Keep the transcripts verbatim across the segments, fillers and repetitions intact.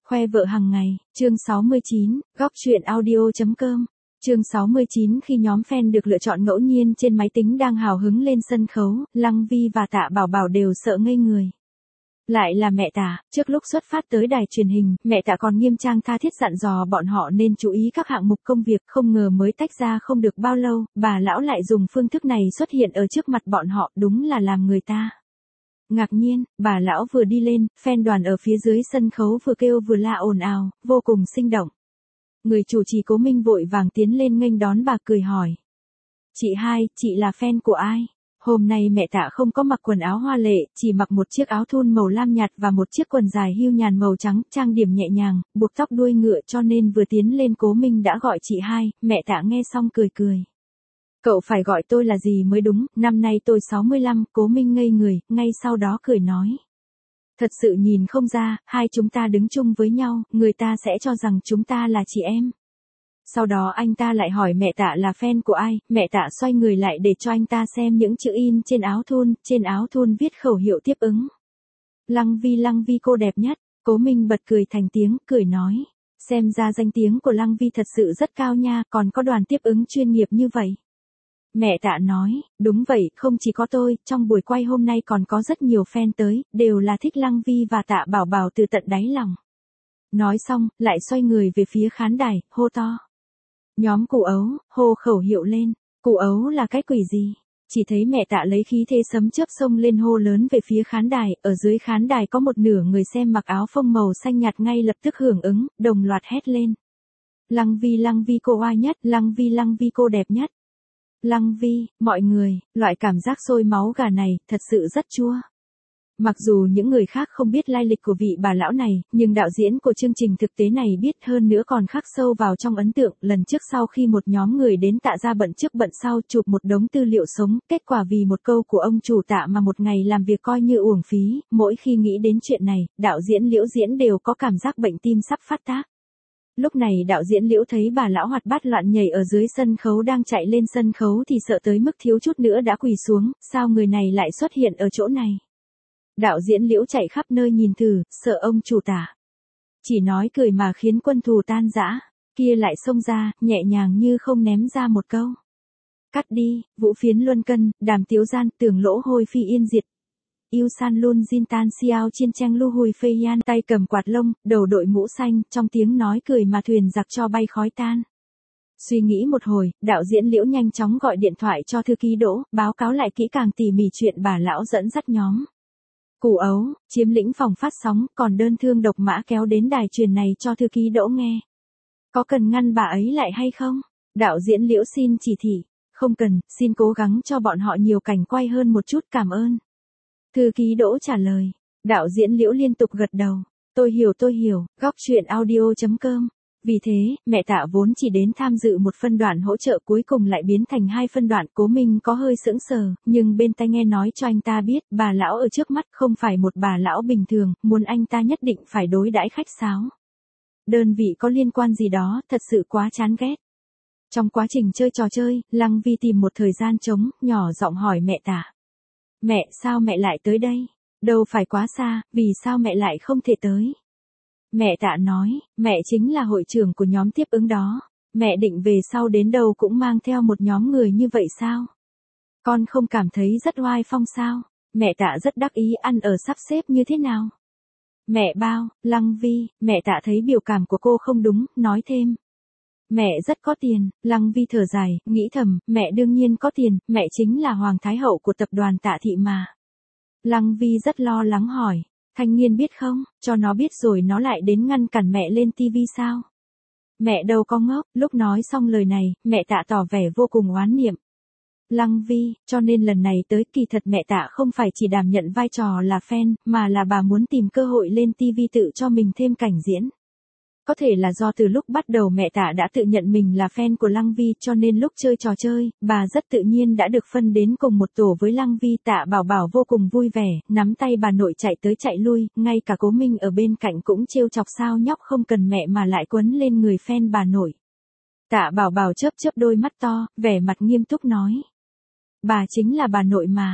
Khoe vợ hàng ngày, chương sáu mươi chín, góc truyện audio.com. Chương sáu mươi chín khi nhóm fan được lựa chọn ngẫu nhiên trên máy tính đang hào hứng lên sân khấu, Lăng Vi và Tạ Bảo Bảo đều sợ ngây người. Lại là mẹ Tạ, trước lúc xuất phát tới đài truyền hình, mẹ Tạ còn nghiêm trang tha thiết dặn dò bọn họ nên chú ý các hạng mục công việc, không ngờ mới tách ra không được bao lâu, bà lão lại dùng phương thức này xuất hiện ở trước mặt bọn họ, đúng là làm người ta ngạc nhiên. Bà lão vừa đi lên, fan đoàn ở phía dưới sân khấu vừa kêu vừa la ồn ào, vô cùng sinh động. Người chủ trì Cố Minh vội vàng tiến lên nghênh đón bà, cười hỏi: "Chị hai, chị là fan của ai?" Hôm nay mẹ Tạ không có mặc quần áo hoa lệ, chỉ mặc một chiếc áo thun màu lam nhạt và một chiếc quần dài hưu nhàn màu trắng, trang điểm nhẹ nhàng, buộc tóc đuôi ngựa, cho nên vừa tiến lên Cố Minh đã gọi chị hai. Mẹ Tạ nghe xong cười cười: "Cậu phải gọi tôi là gì mới đúng, năm nay tôi sáu mươi lăm, Cố Minh ngây người, ngay sau đó cười nói: "Thật sự nhìn không ra, hai chúng ta đứng chung với nhau, người ta sẽ cho rằng chúng ta là chị em." Sau đó anh ta lại hỏi mẹ Tạ là fan của ai, mẹ Tạ xoay người lại để cho anh ta xem những chữ in trên áo thun, trên áo thun viết khẩu hiệu tiếp ứng: "Lăng Vi, Lăng Vi cô đẹp nhất." Cố Minh bật cười thành tiếng, cười nói: "Xem ra danh tiếng của Lăng Vi thật sự rất cao nha, còn có đoàn tiếp ứng chuyên nghiệp như vậy." Mẹ Tạ nói: "Đúng vậy, không chỉ có tôi, trong buổi quay hôm nay còn có rất nhiều fan tới, đều là thích Lăng Vi và Tạ Bảo Bảo từ tận đáy lòng." Nói xong, lại xoay người về phía khán đài, hô to: "Nhóm Củ Ấu, hô khẩu hiệu lên." Củ Ấu là cái quỷ gì? Chỉ thấy mẹ Tạ lấy khí thế sấm chớp xông lên hô lớn về phía khán đài, ở dưới khán đài có một nửa người xem mặc áo phông màu xanh nhạt ngay lập tức hưởng ứng, đồng loạt hét lên: "Lăng Vi, Lăng Vi cô oai nhất, Lăng Vi, Lăng Vi cô đẹp nhất." Lăng Vi, mọi người, loại cảm giác sôi máu gà này, thật sự rất chua. Mặc dù những người khác không biết lai lịch của vị bà lão này, nhưng đạo diễn của chương trình thực tế này biết, hơn nữa còn khắc sâu vào trong ấn tượng. Lần trước sau khi một nhóm người đến Tạ ra bận trước bận sau chụp một đống tư liệu sống, kết quả vì một câu của ông chủ Tạ mà một ngày làm việc coi như uổng phí. Mỗi khi nghĩ đến chuyện này, đạo diễn Liễu Diễn đều có cảm giác bệnh tim sắp phát tác. Lúc này đạo diễn Liễu thấy bà lão hoạt bát loạn nhảy ở dưới sân khấu đang chạy lên sân khấu thì sợ tới mức thiếu chút nữa đã quỳ xuống, sao người này lại xuất hiện ở chỗ này? Đạo diễn Liễu chạy khắp nơi nhìn thử, sợ ông chủ Tạ chỉ nói cười mà khiến quân thù tan rã, kia lại xông ra, nhẹ nhàng như không ném ra một câu: "Cắt đi, Vũ Phiến Luân Cân, Đàm Tiếu Gian, Tưởng Lỗ Hôi Phi Yên Diệt. Yêu San Lun Jin Tan Xiao Chiên Cheng Lu Hùi Phê Yan." Tay cầm quạt lông, đầu đội mũ xanh, trong tiếng nói cười mà thuyền giặc cho bay khói tan. Suy nghĩ một hồi, đạo diễn Liễu nhanh chóng gọi điện thoại cho thư ký Đỗ, báo cáo lại kỹ càng tỉ mỉ chuyện bà lão dẫn dắt nhóm Củ Ấu chiếm lĩnh phòng phát sóng, còn đơn thương độc mã kéo đến đài truyền này cho thư ký Đỗ nghe. "Có cần ngăn bà ấy lại hay không?" Đạo diễn Liễu xin chỉ thị: "Không cần, xin cố gắng cho bọn họ nhiều cảnh quay hơn một chút, cảm ơn." Thư ký Đỗ trả lời. Đạo diễn Liễu liên tục gật đầu: "Tôi hiểu tôi hiểu." Góc truyện audio.com. Vì thế, mẹ Tạ vốn chỉ đến tham dự một phân đoạn hỗ trợ cuối cùng lại biến thành hai phân đoạn. Cố Minh có hơi sững sờ, nhưng bên tai nghe nói cho anh ta biết, bà lão ở trước mắt không phải một bà lão bình thường, muốn anh ta nhất định phải đối đãi khách sáo. Đơn vị có liên quan gì đó, thật sự quá chán ghét. Trong quá trình chơi trò chơi, Lăng Vi tìm một thời gian trống, nhỏ giọng hỏi mẹ Tạ: "Mẹ, sao mẹ lại tới đây? Đâu phải quá xa, vì sao mẹ lại không thể tới?" Mẹ Tạ nói: "Mẹ chính là hội trưởng của nhóm tiếp ứng đó. Mẹ định về sau đến đâu cũng mang theo một nhóm người như vậy sao? Con không cảm thấy rất oai phong sao?" Mẹ Tạ rất đắc ý ăn ở sắp xếp như thế nào. Mẹ bao, Lăng Vi, mẹ Tạ thấy biểu cảm của cô không đúng, nói thêm: "Mẹ rất có tiền." Lăng Vi thở dài, nghĩ thầm, mẹ đương nhiên có tiền, mẹ chính là hoàng thái hậu của tập đoàn Tạ thị mà. Lăng Vi rất lo lắng hỏi: "Thanh Nghiên biết không, cho nó biết rồi nó lại đến ngăn cản mẹ lên tivi sao?" Mẹ đâu có ngốc. Lúc nói xong lời này, mẹ Tạ tỏ vẻ vô cùng oán niệm. Lăng Vi, cho nên lần này tới kỳ thật mẹ Tạ không phải chỉ đảm nhận vai trò là fan, mà là bà muốn tìm cơ hội lên tivi tự cho mình thêm cảnh diễn. Có thể là do từ lúc bắt đầu mẹ Tạ đã tự nhận mình là fan của Lăng Vi, cho nên lúc chơi trò chơi, bà rất tự nhiên đã được phân đến cùng một tổ với Lăng Vi. Tạ Bảo Bảo vô cùng vui vẻ, nắm tay bà nội chạy tới chạy lui, ngay cả Cố Minh ở bên cạnh cũng trêu chọc sao nhóc không cần mẹ mà lại quấn lên người fan bà nội. Tạ Bảo Bảo chớp chớp đôi mắt to, vẻ mặt nghiêm túc nói: "Bà chính là bà nội mà."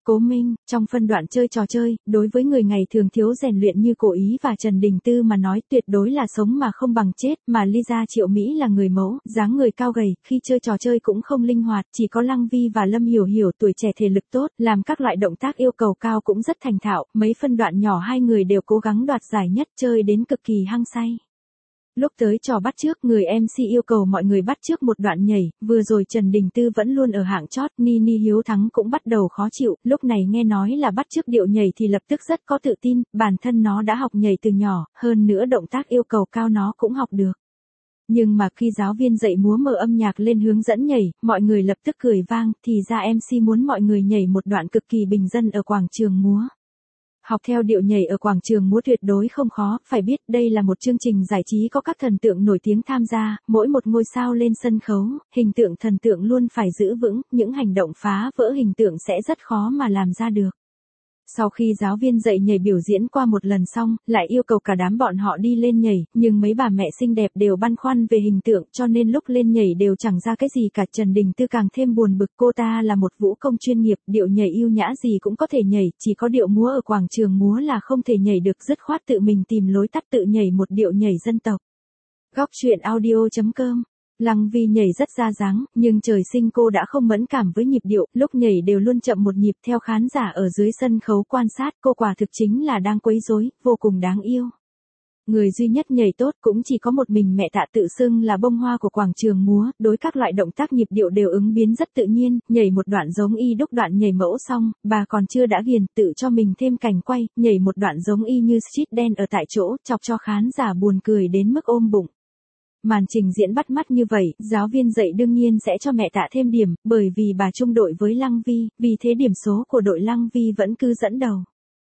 Cố Minh, trong phân đoạn chơi trò chơi, đối với người ngày thường thiếu rèn luyện như Cổ Ý và Trần Đình Tư mà nói tuyệt đối là sống mà không bằng chết, mà Lisa Triệu Mỹ là người mẫu, dáng người cao gầy, khi chơi trò chơi cũng không linh hoạt, chỉ có Lăng Vi và Lâm Hiểu Hiểu tuổi trẻ thể lực tốt, làm các loại động tác yêu cầu cao cũng rất thành thạo, mấy phân đoạn nhỏ hai người đều cố gắng đoạt giải nhất, chơi đến cực kỳ hăng say. Lúc tới trò bắt chước, người em xê yêu cầu mọi người bắt chước một đoạn nhảy, vừa rồi Trần Đình Tư vẫn luôn ở hạng chót, Nini Hiếu Thắng cũng bắt đầu khó chịu, lúc này nghe nói là bắt chước điệu nhảy thì lập tức rất có tự tin, bản thân nó đã học nhảy từ nhỏ, hơn nữa động tác yêu cầu cao nó cũng học được. Nhưng mà khi giáo viên dạy múa mở âm nhạc lên hướng dẫn nhảy, mọi người lập tức cười vang, thì ra em xê muốn mọi người nhảy một đoạn cực kỳ bình dân ở quảng trường múa. Học theo điệu nhảy ở quảng trường múa tuyệt đối không khó, phải biết đây là một chương trình giải trí có các thần tượng nổi tiếng tham gia, mỗi một ngôi sao lên sân khấu, hình tượng thần tượng luôn phải giữ vững, những hành động phá vỡ hình tượng sẽ rất khó mà làm ra được. Sau khi giáo viên dạy nhảy biểu diễn qua một lần xong, lại yêu cầu cả đám bọn họ đi lên nhảy, nhưng mấy bà mẹ xinh đẹp đều băn khoăn về hình tượng cho nên lúc lên nhảy đều chẳng ra cái gì cả. Trần Đình Tư càng thêm buồn bực, cô ta là một vũ công chuyên nghiệp, điệu nhảy yêu nhã gì cũng có thể nhảy, chỉ có điệu múa ở quảng trường múa là không thể nhảy được, dứt khoát tự mình tìm lối tắt tự nhảy một điệu nhảy dân tộc. Góc truyện audio chấm com. Lăng Vi nhảy rất ra dáng, nhưng trời sinh cô đã không mẫn cảm với nhịp điệu, lúc nhảy đều luôn chậm một nhịp theo khán giả ở dưới sân khấu quan sát, cô quả thực chính là đang quấy rối, vô cùng đáng yêu. Người duy nhất nhảy tốt cũng chỉ có một mình mẹ Tạ tự xưng là bông hoa của quảng trường múa, đối các loại động tác nhịp điệu đều ứng biến rất tự nhiên, nhảy một đoạn giống y đúc đoạn nhảy mẫu xong, bà còn chưa đã ghiền, tự cho mình thêm cảnh quay, nhảy một đoạn giống y như street dance ở tại chỗ, chọc cho khán giả buồn cười đến mức ôm bụng. Màn trình diễn bắt mắt như vậy, giáo viên dạy đương nhiên sẽ cho mẹ Tạ thêm điểm, bởi vì bà chung đội với Lăng Vi, vì thế điểm số của đội Lăng Vi vẫn cứ dẫn đầu.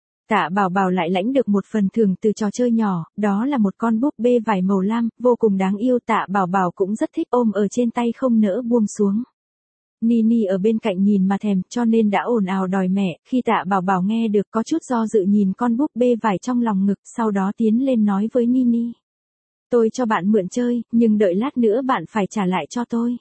Tạ Bảo Bảo lại lãnh được một phần thưởng từ trò chơi nhỏ, đó là một con búp bê vải màu lam, vô cùng đáng yêu. Tạ Bảo Bảo cũng rất thích ôm ở trên tay không nỡ buông xuống. Nini ở bên cạnh nhìn mà thèm, cho nên đã ồn ào đòi mẹ, khi Tạ Bảo Bảo nghe được có chút do dự nhìn con búp bê vải trong lòng ngực, sau đó tiến lên nói với Nini. Tôi cho bạn mượn chơi, nhưng đợi lát nữa bạn phải trả lại cho tôi.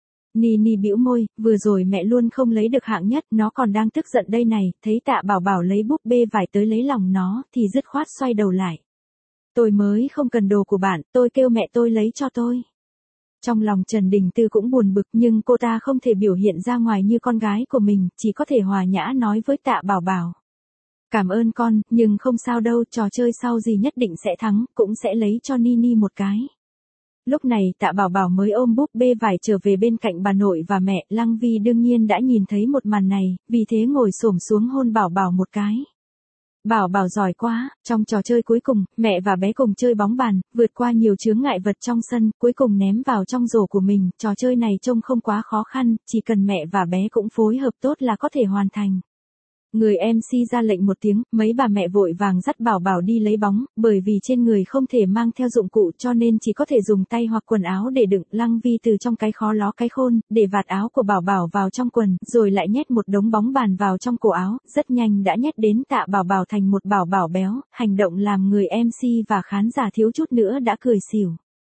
Nini bĩu môi, vừa rồi mẹ luôn không lấy được hạng nhất, nó còn đang tức giận đây này, thấy Tạ Bảo Bảo lấy búp bê vải tới lấy lòng nó, thì dứt khoát xoay đầu lại. Tôi mới không cần đồ của bạn, tôi kêu mẹ tôi lấy cho tôi. Trong lòng Trần Đình Tư cũng buồn bực, nhưng cô ta không thể biểu hiện ra ngoài như con gái của mình, chỉ có thể hòa nhã nói với Tạ Bảo Bảo. Cảm ơn con, nhưng không sao đâu, trò chơi sau gì nhất định sẽ thắng, cũng sẽ lấy cho Nini một cái. Lúc này Tạ Bảo Bảo mới ôm búp bê vải trở về bên cạnh bà nội và mẹ, Lăng Vi đương nhiên đã nhìn thấy một màn này, vì thế ngồi xổm xuống hôn Bảo Bảo một cái. Bảo Bảo giỏi quá, trong trò chơi cuối cùng, mẹ và bé cùng chơi bóng bàn, vượt qua nhiều chướng ngại vật trong sân, cuối cùng ném vào trong rổ của mình, trò chơi này trông không quá khó khăn, chỉ cần mẹ và bé cũng phối hợp tốt là có thể hoàn thành. Người em xê ra lệnh một tiếng, mấy bà mẹ vội vàng dắt Bảo Bảo đi lấy bóng, bởi vì trên người không thể mang theo dụng cụ cho nên chỉ có thể dùng tay hoặc quần áo để đựng. Lăng Vi từ trong cái khó ló cái khôn, để vạt áo của Bảo Bảo vào trong quần, rồi lại nhét một đống bóng bàn vào trong cổ áo, rất nhanh đã nhét đến Tạ Bảo Bảo thành một Bảo Bảo béo, hành động làm người em xê và khán giả thiếu chút nữa đã cười xỉu.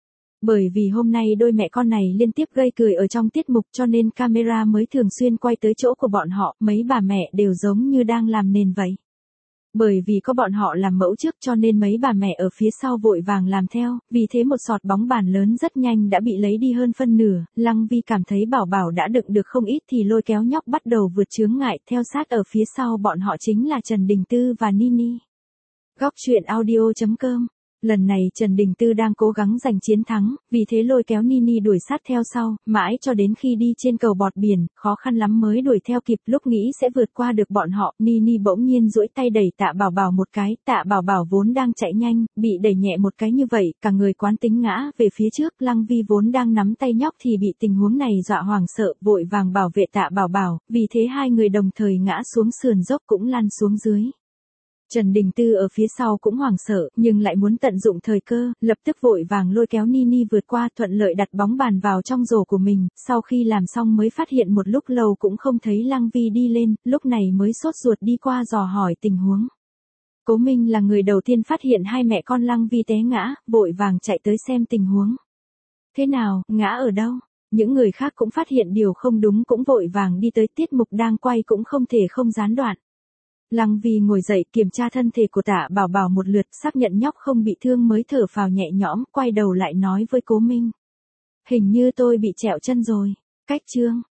Bởi vì hôm nay đôi mẹ con này liên tiếp gây cười ở trong tiết mục cho nên camera mới thường xuyên quay tới chỗ của bọn họ, mấy bà mẹ đều giống như đang làm nền vậy. Bởi vì có bọn họ làm mẫu trước cho nên mấy bà mẹ ở phía sau vội vàng làm theo, vì thế một sọt bóng bàn lớn rất nhanh đã bị lấy đi hơn phân nửa. Lăng Vi cảm thấy Bảo Bảo đã đựng được không ít thì lôi kéo nhóc bắt đầu vượt chướng ngại, theo sát ở phía sau bọn họ chính là Trần Đình Tư và Nini. Góc truyện audio chấm com. Lần này Trần Đình Tư đang cố gắng giành chiến thắng, vì thế lôi kéo Nini đuổi sát theo sau, mãi cho đến khi đi trên cầu bọt biển, khó khăn lắm mới đuổi theo kịp. Lúc nghĩ sẽ vượt qua được bọn họ, Nini bỗng nhiên duỗi tay đẩy Tạ Bảo Bảo một cái, Tạ Bảo Bảo vốn đang chạy nhanh, bị đẩy nhẹ một cái như vậy, cả người quán tính ngã về phía trước. Lăng Vi vốn đang nắm tay nhóc thì bị tình huống này dọa hoảng sợ, vội vàng bảo vệ Tạ Bảo Bảo, vì thế hai người đồng thời ngã xuống sườn dốc cũng lăn xuống dưới. Trần Đình Tư ở phía sau cũng hoảng sợ, nhưng lại muốn tận dụng thời cơ, lập tức vội vàng lôi kéo Nini vượt qua, thuận lợi đặt bóng bàn vào trong rổ của mình, sau khi làm xong mới phát hiện một lúc lâu cũng không thấy Lăng Vi đi lên, lúc này mới sốt ruột đi qua dò hỏi tình huống. Cố Minh là người đầu tiên phát hiện hai mẹ con Lăng Vi té ngã, vội vàng chạy tới xem tình huống. Thế nào, ngã ở đâu? Những người khác cũng phát hiện điều không đúng cũng vội vàng đi tới, tiết mục đang quay cũng không thể không gián đoạn. Lăng Vi ngồi dậy kiểm tra thân thể của Tạ Bảo Bảo một lượt, xác nhận nhóc không bị thương mới thở phào nhẹ nhõm, quay đầu lại nói với Cố Minh. Hình như tôi bị trẹo chân rồi. Cách chương